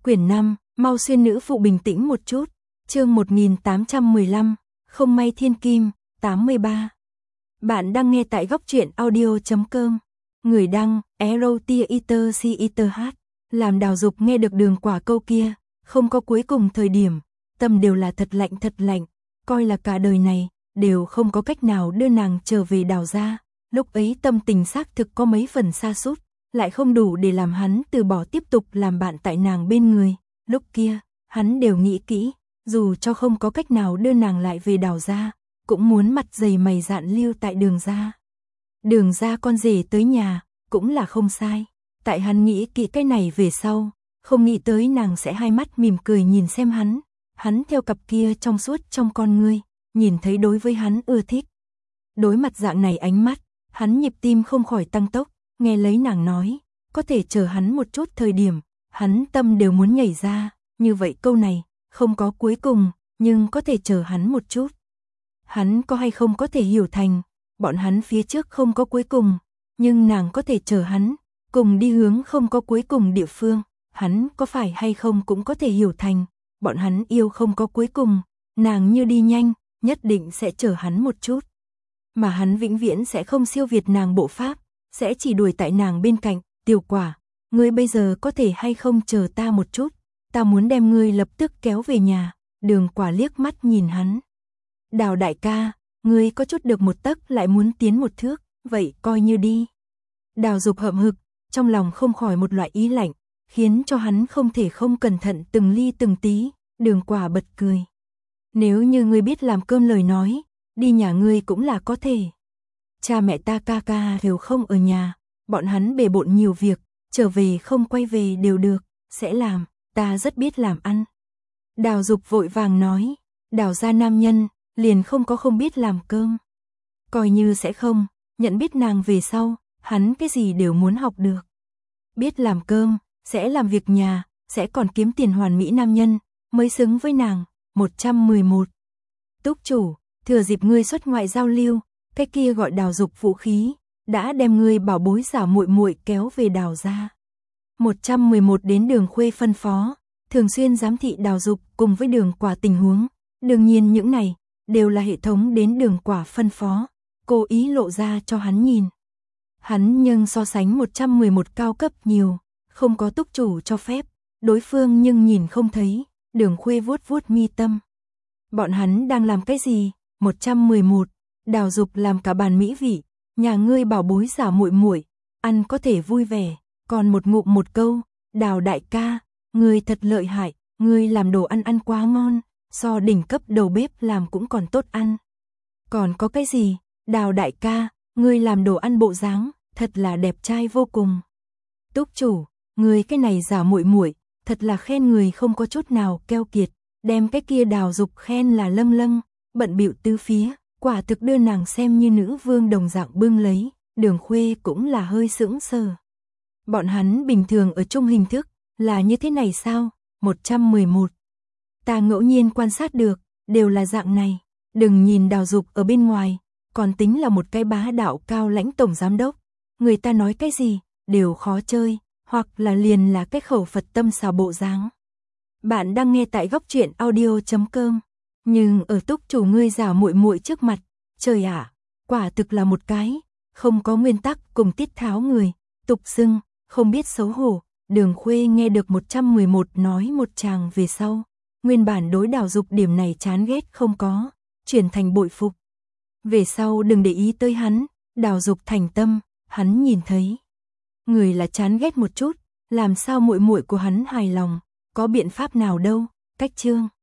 Quyển 5, mau xuyên nữ phụ bình tĩnh một chút. Chương 1815, không may thiên kim, 83. Bạn đang nghe tại góc truyện audio.com. Người đăng, EROTIETERCITH. Làm Đào Dục nghe được Đường Quả câu kia, không có cuối cùng thời điểm, tâm đều là thật lạnh, coi là cả đời này, đều không có cách nào đưa nàng trở về Đào gia. Lúc ấy tâm tình xác thực có mấy phần sa sút, lại không đủ để làm hắn từ bỏ tiếp tục làm bạn tại nàng bên người. Lúc kia, hắn đều nghĩ kỹ, dù cho không có cách nào đưa nàng lại về Đào gia, cũng muốn mặt dày mày dạn lưu tại Đường gia. Đường gia con rể tới nhà, cũng là không sai. Tại hắn nghĩ kỹ cái này về sau, không nghĩ tới nàng sẽ hai mắt mỉm cười nhìn xem hắn. Hắn theo cặp kia trong suốt trong con ngươi, nhìn thấy đối với hắn ưa thích. Đối mặt dạng này ánh mắt, hắn nhịp tim không khỏi tăng tốc, nghe lấy nàng nói, có thể chờ hắn một chút thời điểm, hắn tâm đều muốn nhảy ra, như vậy câu này, không có cuối cùng, nhưng có thể chờ hắn một chút. Hắn có hay không có thể hiểu thành, bọn hắn phía trước không có cuối cùng, nhưng nàng có thể chờ hắn, cùng đi hướng không có cuối cùng địa phương, hắn có phải hay không cũng có thể hiểu thành, bọn hắn yêu không có cuối cùng, nàng như đi nhanh, nhất định sẽ chờ hắn một chút. Mà hắn vĩnh viễn sẽ không siêu việt nàng bộ pháp, sẽ chỉ đuổi tại nàng bên cạnh. Tiểu Quả, ngươi bây giờ có thể hay không chờ ta một chút, ta muốn đem ngươi lập tức kéo về nhà. Đường Quả liếc mắt nhìn hắn. Đào đại ca, ngươi có chút được một tấc lại muốn tiến một thước, vậy coi như đi. Đào Dục hậm hực, trong lòng không khỏi một loại ý lạnh, khiến cho hắn không thể không cẩn thận từng ly từng tí. Đường Quả bật cười. Nếu như ngươi biết làm cơm lời nói, đi nhà ngươi cũng là có thể. Cha mẹ ta ca đều không ở nhà, bọn hắn bề bộn nhiều việc, trở về không quay về đều được, sẽ làm, ta rất biết làm ăn. Đào Dục vội vàng nói, Đào gia nam nhân, liền không có không biết làm cơm. Coi như sẽ không, nhận biết nàng về sau, hắn cái gì đều muốn học được. Biết làm cơm, sẽ làm việc nhà, sẽ còn kiếm tiền hoàn mỹ nam nhân, mới xứng với nàng. 111. Túc chủ, thừa dịp ngươi xuất ngoại giao lưu, cái kia gọi Đào Dục vũ khí, đã đem ngươi bảo bối giả muội muội kéo về Đào gia. 111 đến Đường Khuê phân phó, thường xuyên giám thị Đào Dục cùng với Đường Quả tình huống. Đương nhiên những này, đều là hệ thống đến Đường Quả phân phó, cố ý lộ ra cho hắn nhìn. Hắn nhưng so sánh 111 cao cấp nhiều, không có túc chủ cho phép, đối phương nhưng nhìn không thấy. Đường Khuê vuốt vuốt mi tâm. Bọn hắn đang làm cái gì? 111. Đào Dục làm cả bàn mỹ vị, nhà ngươi bảo bối giả muội muội, ăn có thể vui vẻ, còn một ngụm một câu, Đào đại ca, ngươi thật lợi hại, ngươi làm đồ ăn quá ngon, so đỉnh cấp đầu bếp làm cũng còn tốt ăn. Còn có cái gì? Đào đại ca, ngươi làm đồ ăn bộ dáng, thật là đẹp trai vô cùng. Túc chủ, ngươi cái này giả muội muội, thật là khen người không có chút nào keo kiệt, đem cái kia Đào Dục khen là lâng, bận bịu tứ phía, quả thực đưa nàng xem như nữ vương đồng dạng bưng lấy. Đường Khuê cũng là hơi sững sờ. Bọn hắn bình thường ở chung hình thức là như thế này sao? 111. Ta ngẫu nhiên quan sát được, đều là dạng này. Đừng nhìn Đào Dục ở bên ngoài, còn tính là một cái bá đạo cao lãnh tổng giám đốc. Người ta nói cái gì, đều khó chơi, hoặc là liền là cái khẩu Phật tâm xào bộ dáng. Bạn đang nghe tại góc truyện audio.com. Nhưng ở túc chủ ngươi giả muội muội trước mặt, trời ạ, quả thực là một cái không có nguyên tắc cùng tiết tháo người, tục xưng, không biết xấu hổ. Đường Khuê nghe được 111 nói một tràng về sau, nguyên bản đối Đào Dục điểm này chán ghét không có, chuyển thành bội phục. Về sau đừng để ý tới hắn, Đào Dục thành tâm, hắn nhìn thấy. Người là chán ghét một chút, làm sao muội muội của hắn hài lòng, có biện pháp nào đâu. Cách chương